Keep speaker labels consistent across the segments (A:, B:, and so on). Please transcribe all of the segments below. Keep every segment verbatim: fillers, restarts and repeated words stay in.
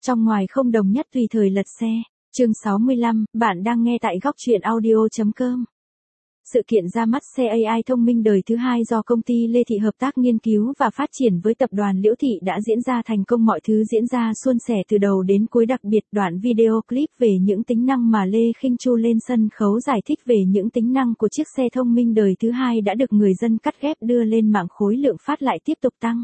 A: Trong ngoài không đồng nhất tùy thời lật xe. Chương sáu mươi lăm, bạn đang nghe tại góc truyện audio chấm com. Sự kiện ra mắt xe a i thông minh đời thứ hai do công ty Lê Thị hợp tác nghiên cứu và phát triển với tập đoàn Liễu Thị đã diễn ra thành công, mọi thứ diễn ra suôn sẻ từ đầu đến cuối, đặc biệt đoạn video clip về những tính năng mà Lê Khinh Chu lên sân khấu giải thích về những tính năng của chiếc xe thông minh đời thứ hai đã được người dân cắt ghép đưa lên mạng, khối lượng phát lại tiếp tục tăng.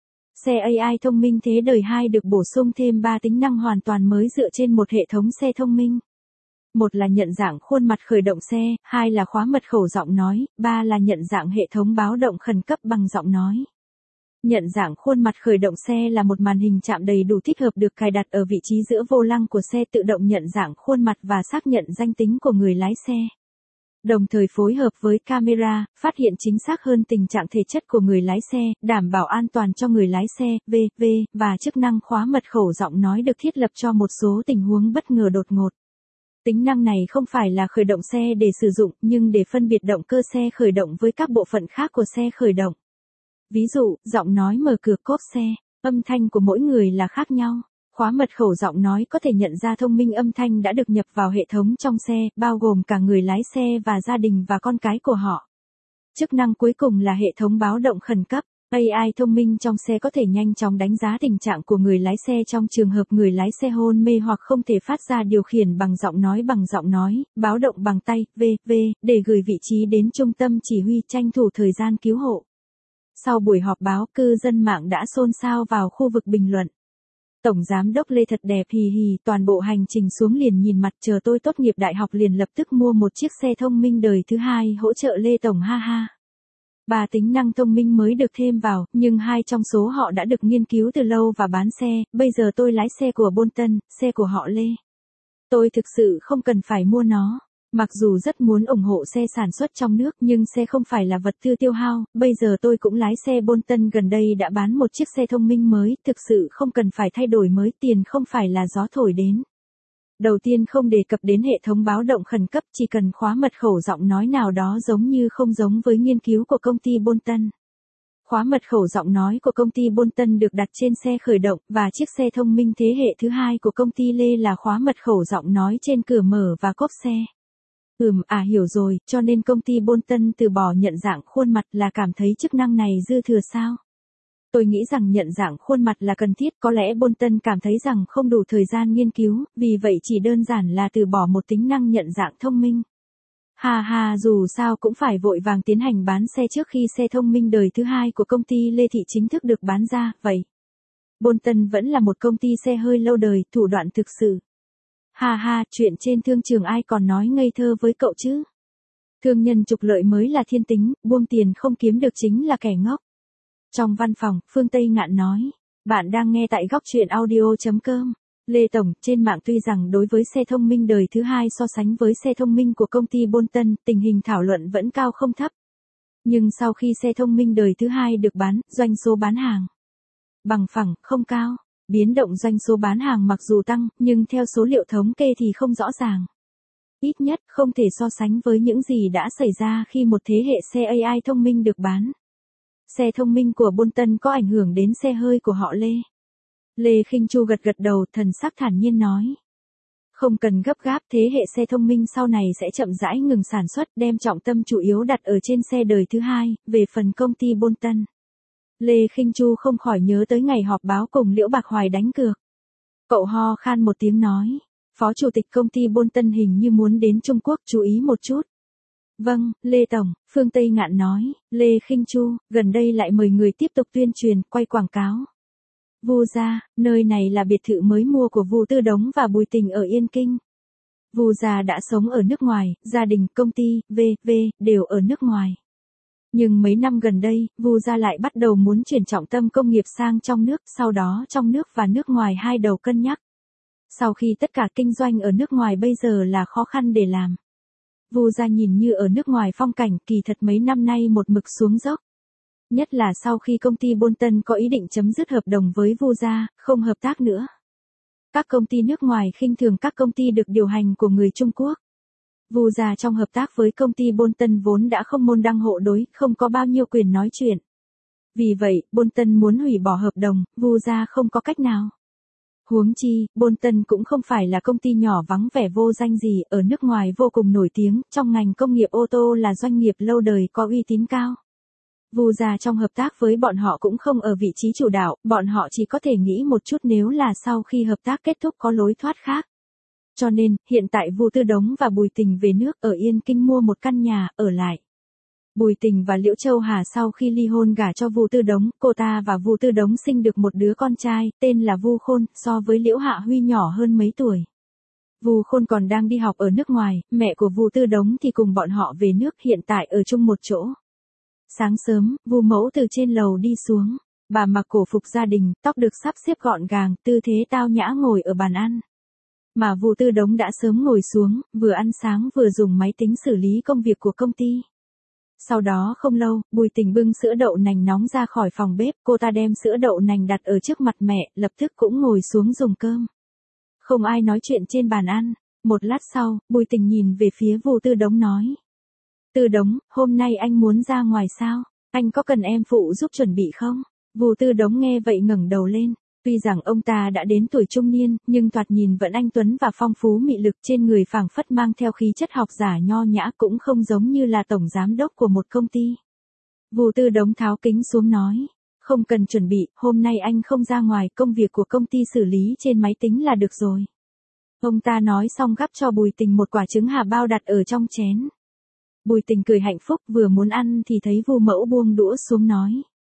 A: Xe a i thông minh thế đời hai được bổ sung thêm ba tính năng hoàn toàn mới dựa trên một hệ thống xe thông minh. Một là nhận dạng khuôn mặt khởi động xe, hai là khóa mật khẩu giọng nói, ba là nhận dạng hệ thống báo động khẩn cấp bằng giọng nói. Nhận dạng khuôn mặt khởi động xe là một màn hình chạm đầy đủ thích hợp được cài đặt ở vị trí giữa vô lăng của xe, tự động nhận dạng khuôn mặt và xác nhận danh tính của người lái xe. Đồng thời phối hợp với camera, phát hiện chính xác hơn tình trạng thể chất của người lái xe, đảm bảo an toàn cho người lái xe, vân vân và chức năng khóa mật khẩu giọng nói được thiết lập cho một số tình huống bất ngờ đột ngột. Tính năng này không phải là khởi động xe để sử dụng, nhưng để phân biệt động cơ xe khởi động với các bộ phận khác của xe khởi động. Ví dụ, giọng nói mở cửa cốp xe, âm thanh của mỗi người là khác nhau. Khóa mật khẩu giọng nói có thể nhận ra thông minh âm thanh đã được nhập vào hệ thống trong xe, bao gồm cả người lái xe và gia đình và con cái của họ. Chức năng cuối cùng là hệ thống báo động khẩn cấp. a i thông minh trong xe có thể nhanh chóng đánh giá tình trạng của người lái xe trong trường hợp người lái xe hôn mê hoặc không thể phát ra điều khiển bằng giọng nói bằng giọng nói, báo động bằng tay, vân vân, để gửi vị trí đến trung tâm chỉ huy, tranh thủ thời gian cứu hộ. Sau buổi họp báo, cư dân mạng đã xôn xao vào khu vực bình luận. Tổng giám đốc Lê thật đẹp hì hì, toàn bộ hành trình xuống liền nhìn mặt, chờ tôi tốt nghiệp đại học liền lập tức mua một chiếc xe thông minh đời thứ hai hỗ trợ Lê Tổng ha ha. Ba tính năng thông minh mới được thêm vào, nhưng hai trong số họ đã được nghiên cứu từ lâu và bán xe, bây giờ tôi lái xe của Bolton, xe của họ Lê. Tôi thực sự không cần phải mua nó. Mặc dù rất muốn ủng hộ xe sản xuất trong nước nhưng xe không phải là vật tư tiêu hao, bây giờ tôi cũng lái xe Bolton gần đây đã bán một chiếc xe thông minh mới, thực sự không cần phải thay đổi mới, tiền không phải là gió thổi đến. Đầu tiên không đề cập đến hệ thống báo động khẩn cấp, chỉ cần khóa mật khẩu giọng nói nào đó giống như không giống với nghiên cứu của công ty Bolton. Khóa mật khẩu giọng nói của công ty Bolton được đặt trên xe khởi động, và chiếc xe thông minh thế hệ thứ hai của công ty Lê là khóa mật khẩu giọng nói trên cửa mở và cốp xe. Ừm, à hiểu rồi, cho nên công ty Bolton từ bỏ nhận dạng khuôn mặt là cảm thấy chức năng này dư thừa sao? Tôi nghĩ rằng nhận dạng khuôn mặt là cần thiết, có lẽ Bolton cảm thấy rằng không đủ thời gian nghiên cứu, vì vậy chỉ đơn giản là từ bỏ một tính năng nhận dạng thông minh. Ha ha, dù sao cũng phải vội vàng tiến hành bán xe trước khi xe thông minh đời thứ hai của công ty Lê Thị chính thức được bán ra, vậy. Bolton vẫn là một công ty xe hơi lâu đời, thủ đoạn thực sự. Ha ha, chuyện trên thương trường ai còn nói ngây thơ với cậu chứ? Thương nhân trục lợi mới là thiên tính, buông tiền không kiếm được chính là kẻ ngốc. Trong văn phòng, Phương Tây Ngạn nói, bạn đang nghe tại góc truyện audio chấm com. Lê Tổng, trên mạng tuy rằng đối với xe thông minh đời thứ hai so sánh với xe thông minh của công ty Bolton, tình hình thảo luận vẫn cao không thấp. Nhưng sau khi xe thông minh đời thứ hai được bán, doanh số bán hàng bằng phẳng, không cao. Biến động doanh số bán hàng mặc dù tăng, nhưng theo số liệu thống kê thì không rõ ràng. Ít nhất không thể so sánh với những gì đã xảy ra khi một thế hệ xe a i thông minh được bán. Xe thông minh của Bolton có ảnh hưởng đến xe hơi của họ Lê. Lê Khinh Chu gật gật đầu, thần sắc thản nhiên nói. Không cần gấp gáp, thế hệ xe thông minh sau này sẽ chậm rãi ngừng sản xuất, đem trọng tâm chủ yếu đặt ở trên xe đời thứ hai, về phần công ty Bolton. Lê Khinh Chu không khỏi nhớ tới ngày họp báo cùng Liễu Bạc Hoài đánh cược. Cậu ho khan một tiếng nói, Phó Chủ tịch công ty Bolton hình như muốn đến Trung Quốc, chú ý một chút. Vâng, Lê Tổng, Phương Tây Ngạn nói, Lê Khinh Chu, gần đây lại mời người tiếp tục tuyên truyền, quay quảng cáo. Vu gia, nơi này là biệt thự mới mua của Vu Tư Đống và Bùi Tình ở Yên Kinh. Vu gia đã sống ở nước ngoài, gia đình, công ty, vân vân đều ở nước ngoài. Nhưng mấy năm gần đây, Vu gia lại bắt đầu muốn chuyển trọng tâm công nghiệp sang trong nước, sau đó trong nước và nước ngoài hai đầu cân nhắc. Sau khi tất cả kinh doanh ở nước ngoài bây giờ là khó khăn để làm. Vu gia nhìn như ở nước ngoài phong cảnh, kỳ thật mấy năm nay một mực xuống dốc. Nhất là sau khi công ty Bolton có ý định chấm dứt hợp đồng với Vu gia, không hợp tác nữa. Các công ty nước ngoài khinh thường các công ty được điều hành của người Trung Quốc. Vu gia trong hợp tác với công ty Bolton vốn đã không môn đăng hộ đối, không có bao nhiêu quyền nói chuyện. Vì vậy, Bolton muốn hủy bỏ hợp đồng, Vu gia không có cách nào. Huống chi, Bolton cũng không phải là công ty nhỏ vắng vẻ vô danh gì, ở nước ngoài vô cùng nổi tiếng, trong ngành công nghiệp ô tô là doanh nghiệp lâu đời có uy tín cao. Vu gia trong hợp tác với bọn họ cũng không ở vị trí chủ đạo, bọn họ chỉ có thể nghĩ một chút nếu là sau khi hợp tác kết thúc có lối thoát khác. Cho nên, hiện tại Vu Tư Đống và Bùi Tình về nước ở Yên Kinh mua một căn nhà, ở lại. Bùi Tình và Liễu Châu Hà sau khi ly hôn gả cho Vu Tư Đống, cô ta và Vu Tư Đống sinh được một đứa con trai, tên là Vu Khôn, so với Liễu Hạ Huy nhỏ hơn mấy tuổi. Vu Khôn còn đang đi học ở nước ngoài, mẹ của Vu Tư Đống thì cùng bọn họ về nước, hiện tại ở chung một chỗ. Sáng sớm, Vu mẫu từ trên lầu đi xuống, bà mặc cổ phục gia đình, tóc được sắp xếp gọn gàng, tư thế tao nhã ngồi ở bàn ăn. Mà Vu Tư Đống đã sớm ngồi xuống, vừa ăn sáng vừa dùng máy tính xử lý công việc của công ty. Sau đó không lâu, Bùi Tình bưng sữa đậu nành nóng ra khỏi phòng bếp, cô ta đem sữa đậu nành đặt ở trước mặt mẹ, lập tức cũng ngồi xuống dùng cơm. Không ai nói chuyện trên bàn ăn. Một lát sau, Bùi Tình nhìn về phía Vu Tư Đống nói. Tư Đống, hôm nay anh muốn ra ngoài sao? Anh có cần em phụ giúp chuẩn bị không? Vu Tư Đống nghe vậy ngẩng đầu lên. Tuy rằng ông ta đã đến tuổi trung niên, nhưng thoạt nhìn vẫn anh tuấn và phong phú mị lực, trên người phảng phất mang theo khí chất học giả nho nhã, cũng không giống như là tổng giám đốc của một công ty. Vu Tư Đống tháo kính xuống nói, không cần chuẩn bị, hôm nay anh không ra ngoài, công việc của công ty xử lý trên máy tính là được rồi. Ông ta nói xong gắp cho Bùi Tình một quả trứng hà bao đặt ở trong chén. Bùi Tình cười hạnh phúc, vừa muốn ăn thì thấy Vu mẫu buông đũa xuống nói.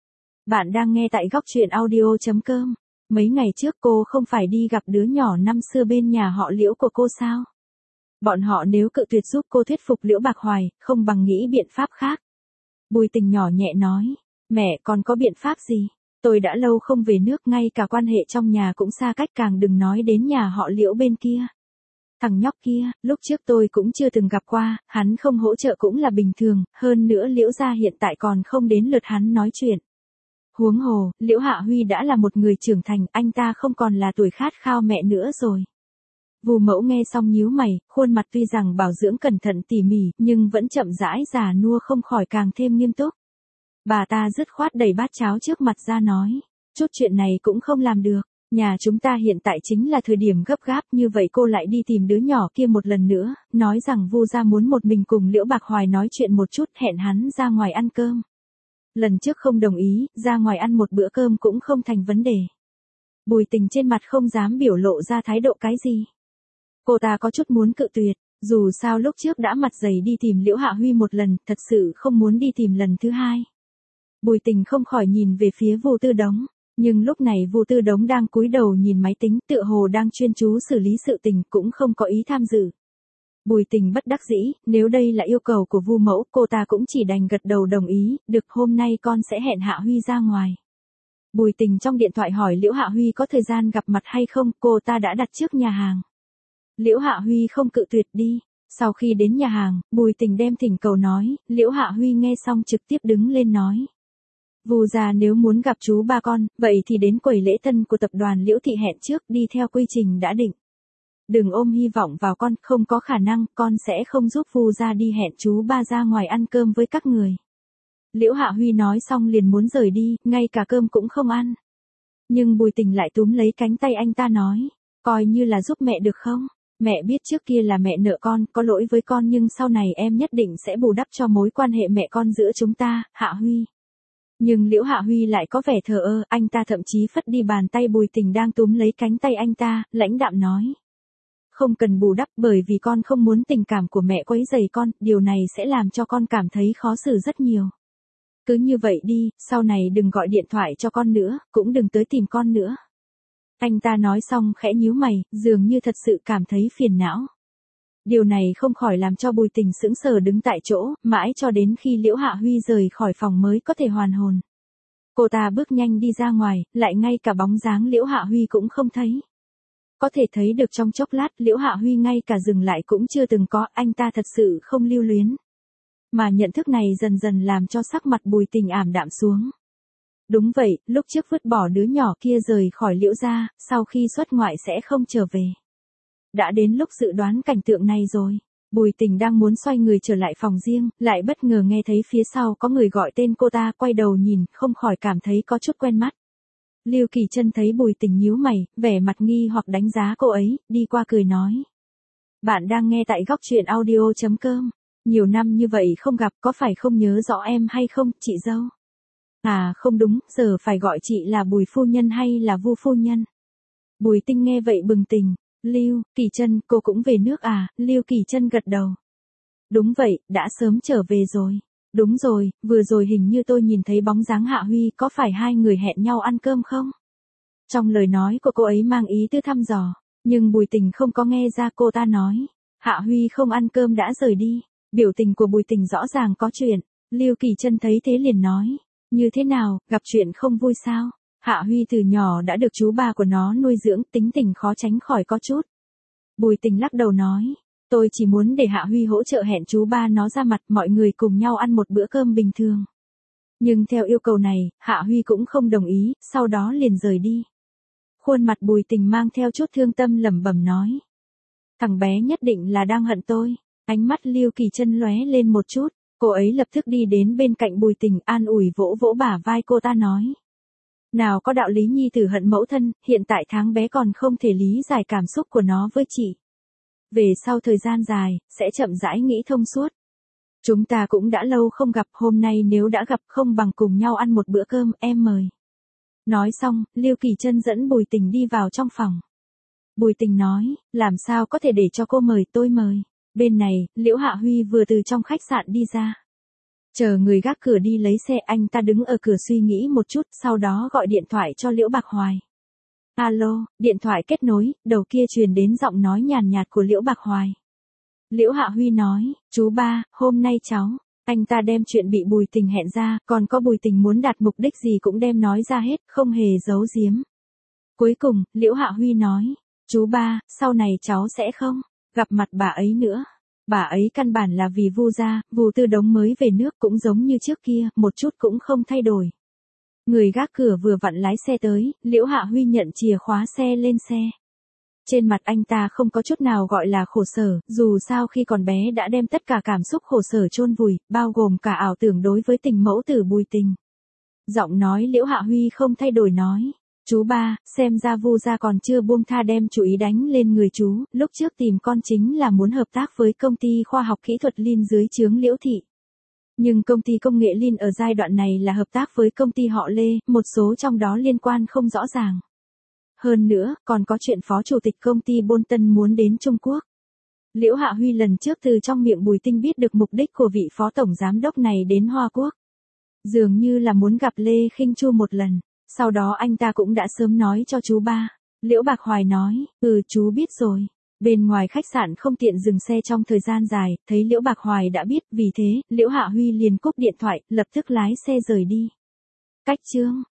A: Bạn đang nghe tại góc truyện audio chấm com. Mấy ngày trước cô không phải đi gặp đứa nhỏ năm xưa bên nhà họ Liễu của cô sao? Bọn họ nếu cự tuyệt giúp cô thuyết phục Liễu Bạc Hoài, không bằng nghĩ biện pháp khác. Bùi Tình nhỏ nhẹ nói, mẹ còn có biện pháp gì? Tôi đã lâu không về nước, ngay cả quan hệ trong nhà cũng xa cách, càng đừng nói đến nhà họ Liễu bên kia. Thằng nhóc kia, lúc trước tôi cũng chưa từng gặp qua, hắn không hỗ trợ cũng là bình thường, hơn nữa Liễu gia hiện tại còn không đến lượt hắn nói chuyện. Huống hồ, Liễu Hạ Huy đã là một người trưởng thành, anh ta không còn là tuổi khát khao mẹ nữa rồi. Vu mẫu nghe xong nhíu mày, khuôn mặt tuy rằng bảo dưỡng cẩn thận tỉ mỉ, nhưng vẫn chậm rãi già nua không khỏi càng thêm nghiêm túc. Bà ta dứt khoát đẩy bát cháo trước mặt ra nói, chút chuyện này cũng không làm được, nhà chúng ta hiện tại chính là thời điểm gấp gáp, như vậy cô lại đi tìm đứa nhỏ kia một lần nữa, nói rằng Vu gia muốn một mình cùng Liễu Bạc Hoài nói chuyện một chút, hẹn hắn ra ngoài ăn cơm. Lần trước không đồng ý, ra ngoài ăn một bữa cơm cũng không thành vấn đề. Bùi Tình trên mặt không dám biểu lộ ra thái độ cái gì. Cô ta có chút muốn cự tuyệt, dù sao lúc trước đã mặt dày đi tìm Liễu Hạ Huy một lần, thật sự không muốn đi tìm lần thứ hai. Bùi Tình không khỏi nhìn về phía Vu Tư Đống, nhưng lúc này Vu Tư Đống đang cúi đầu nhìn máy tính, tựa hồ đang chuyên chú xử lý sự tình, cũng không có ý tham dự. Bùi Tình bất đắc dĩ, nếu đây là yêu cầu của Vu mẫu, cô ta cũng chỉ đành gật đầu đồng ý, được, hôm nay con sẽ hẹn Hạ Huy ra ngoài. Bùi Tình trong điện thoại hỏi Liễu Hạ Huy có thời gian gặp mặt hay không, cô ta đã đặt trước nhà hàng. Liễu Hạ Huy không cự tuyệt đi. Sau khi đến nhà hàng, Bùi Tình đem thỉnh cầu nói, Liễu Hạ Huy nghe xong trực tiếp đứng lên nói. Vu gia nếu muốn gặp chú ba con, vậy thì đến quầy lễ tân của tập đoàn Liễu Thị hẹn trước, đi theo quy trình đã định. Đừng ôm hy vọng vào con, không có khả năng, con sẽ không giúp Vu gia đi hẹn chú ba ra ngoài ăn cơm với các người. Liễu Hạ Huy nói xong liền muốn rời đi, ngay cả cơm cũng không ăn. Nhưng Bùi Tình lại túm lấy cánh tay anh ta nói, coi như là giúp mẹ được không? Mẹ biết trước kia là mẹ nợ con, có lỗi với con, nhưng sau này em nhất định sẽ bù đắp cho mối quan hệ mẹ con giữa chúng ta, Hạ Huy. Nhưng Liễu Hạ Huy lại có vẻ thờ ơ, anh ta thậm chí phất đi bàn tay Bùi Tình đang túm lấy cánh tay anh ta, lãnh đạm nói. Không cần bù đắp, bởi vì con không muốn tình cảm của mẹ quấy rầy con, điều này sẽ làm cho con cảm thấy khó xử rất nhiều. Cứ như vậy đi, sau này đừng gọi điện thoại cho con nữa, cũng đừng tới tìm con nữa. Anh ta nói xong khẽ nhíu mày, dường như thật sự cảm thấy phiền não. Điều này không khỏi làm cho Bùi Tình sững sờ đứng tại chỗ, mãi cho đến khi Liễu Hạ Huy rời khỏi phòng mới có thể hoàn hồn. Cô ta bước nhanh đi ra ngoài, lại ngay cả bóng dáng Liễu Hạ Huy cũng không thấy. Có thể thấy được trong chốc lát Liễu Hạ Huy ngay cả dừng lại cũng chưa từng có, anh ta thật sự không lưu luyến. Mà nhận thức này dần dần làm cho sắc mặt Bùi Tình ảm đạm xuống. Đúng vậy, lúc trước vứt bỏ đứa nhỏ kia rời khỏi Liễu gia, sau khi xuất ngoại sẽ không trở về. Đã đến lúc dự đoán cảnh tượng này rồi. Bùi Tình đang muốn xoay người trở lại phòng riêng, lại bất ngờ nghe thấy phía sau có người gọi tên cô ta, quay đầu nhìn, không khỏi cảm thấy có chút quen mắt. Lưu Kỳ Trân thấy Bùi Tình nhíu mày, vẻ mặt nghi hoặc đánh giá cô ấy, đi qua cười nói. Bạn đang nghe tại góc truyện audio chấm com. Nhiều năm như vậy không gặp, có phải không nhớ rõ em hay không, chị dâu? À không đúng, giờ phải gọi chị là Bùi phu nhân hay là Vu phu nhân? Bùi Tinh nghe vậy bừng tỉnh. Lưu Kỳ Trân, cô cũng về nước à? Lưu Kỳ Trân gật đầu. Đúng vậy, đã sớm trở về rồi. Đúng rồi, vừa rồi hình như tôi nhìn thấy bóng dáng Hạ Huy, có phải hai người hẹn nhau ăn cơm không? Trong lời nói của cô ấy mang ý tư thăm dò, nhưng Bùi Tình không có nghe ra cô ta nói. Hạ Huy không ăn cơm đã rời đi. Biểu tình của Bùi Tình rõ ràng có chuyện. Lưu Kỳ Trân thấy thế liền nói. Như thế nào, gặp chuyện không vui sao? Hạ Huy từ nhỏ đã được chú ba của nó nuôi dưỡng, tính tình khó tránh khỏi có chút. Bùi Tình lắc đầu nói. Tôi chỉ muốn để Hạ Huy hỗ trợ hẹn chú ba nó ra mặt, mọi người cùng nhau ăn một bữa cơm bình thường. Nhưng theo yêu cầu này, Hạ Huy cũng không đồng ý, sau đó liền rời đi. Khuôn mặt Bùi Tình mang theo chút thương tâm lẩm bẩm nói. Thằng bé nhất định là đang hận tôi. Ánh mắt Lưu Kỳ Trân lóe lên một chút, cô ấy lập tức đi đến bên cạnh Bùi Tình an ủi vỗ vỗ bả vai cô ta nói. Nào có đạo lý nhi tử hận mẫu thân, hiện tại tháng bé còn không thể lý giải cảm xúc của nó với chị. Về sau thời gian dài, sẽ chậm rãi nghĩ thông suốt. Chúng ta cũng đã lâu không gặp, hôm nay nếu đã gặp không bằng cùng nhau ăn một bữa cơm, em mời. Nói xong, Lưu Kỳ Trân dẫn Bùi Tình đi vào trong phòng. Bùi Tình nói, làm sao có thể để cho cô mời, tôi mời. Bên này, Liễu Hạ Huy vừa từ trong khách sạn đi ra. Chờ người gác cửa đi lấy xe, anh ta đứng ở cửa suy nghĩ một chút, sau đó gọi điện thoại cho Liễu Bạc Hoài. Alo, điện thoại kết nối, đầu kia truyền đến giọng nói nhàn nhạt của Liễu Bạc Hoài. Liễu Hạ Huy nói, chú ba, hôm nay cháu, anh ta đem chuyện bị Bùi Tình hẹn ra, còn có Bùi Tình muốn đạt mục đích gì cũng đem nói ra hết, không hề giấu giếm. Cuối cùng, Liễu Hạ Huy nói, chú ba, sau này cháu sẽ không gặp mặt bà ấy nữa. Bà ấy căn bản là vì Vu gia, Vu Tư Đống mới về nước cũng giống như trước kia, một chút cũng không thay đổi. Người gác cửa vừa vặn lái xe tới, Liễu Hạ Huy nhận chìa khóa xe lên xe. Trên mặt anh ta không có chút nào gọi là khổ sở, dù sao khi còn bé đã đem tất cả cảm xúc khổ sở chôn vùi, bao gồm cả ảo tưởng đối với tình mẫu tử Bùi Tình. Giọng nói Liễu Hạ Huy không thay đổi nói. Chú ba, xem ra Vu gia còn chưa buông tha đem chủ ý đánh lên người chú, lúc trước tìm con chính là muốn hợp tác với công ty khoa học kỹ thuật Lin dưới trướng Liễu Thị. Nhưng công ty công nghệ Lin ở giai đoạn này là hợp tác với công ty họ Lê, một số trong đó liên quan không rõ ràng. Hơn nữa, còn có chuyện phó chủ tịch công ty Bolton muốn đến Trung Quốc. Liễu Hạ Huy lần trước từ trong miệng Bùi Tinh biết được mục đích của vị phó tổng giám đốc này đến Hoa Quốc. Dường như là muốn gặp Lê Khinh Chu một lần. Sau đó anh ta cũng đã sớm nói cho chú ba. Liễu Bạc Hoài nói, ừ chú biết rồi. Bên ngoài khách sạn không tiện dừng xe trong thời gian dài, thấy Liễu Bạc Hoài đã biết, vì thế, Liễu Hạ Huy liền cúp điện thoại, lập tức lái xe rời đi. Cách chương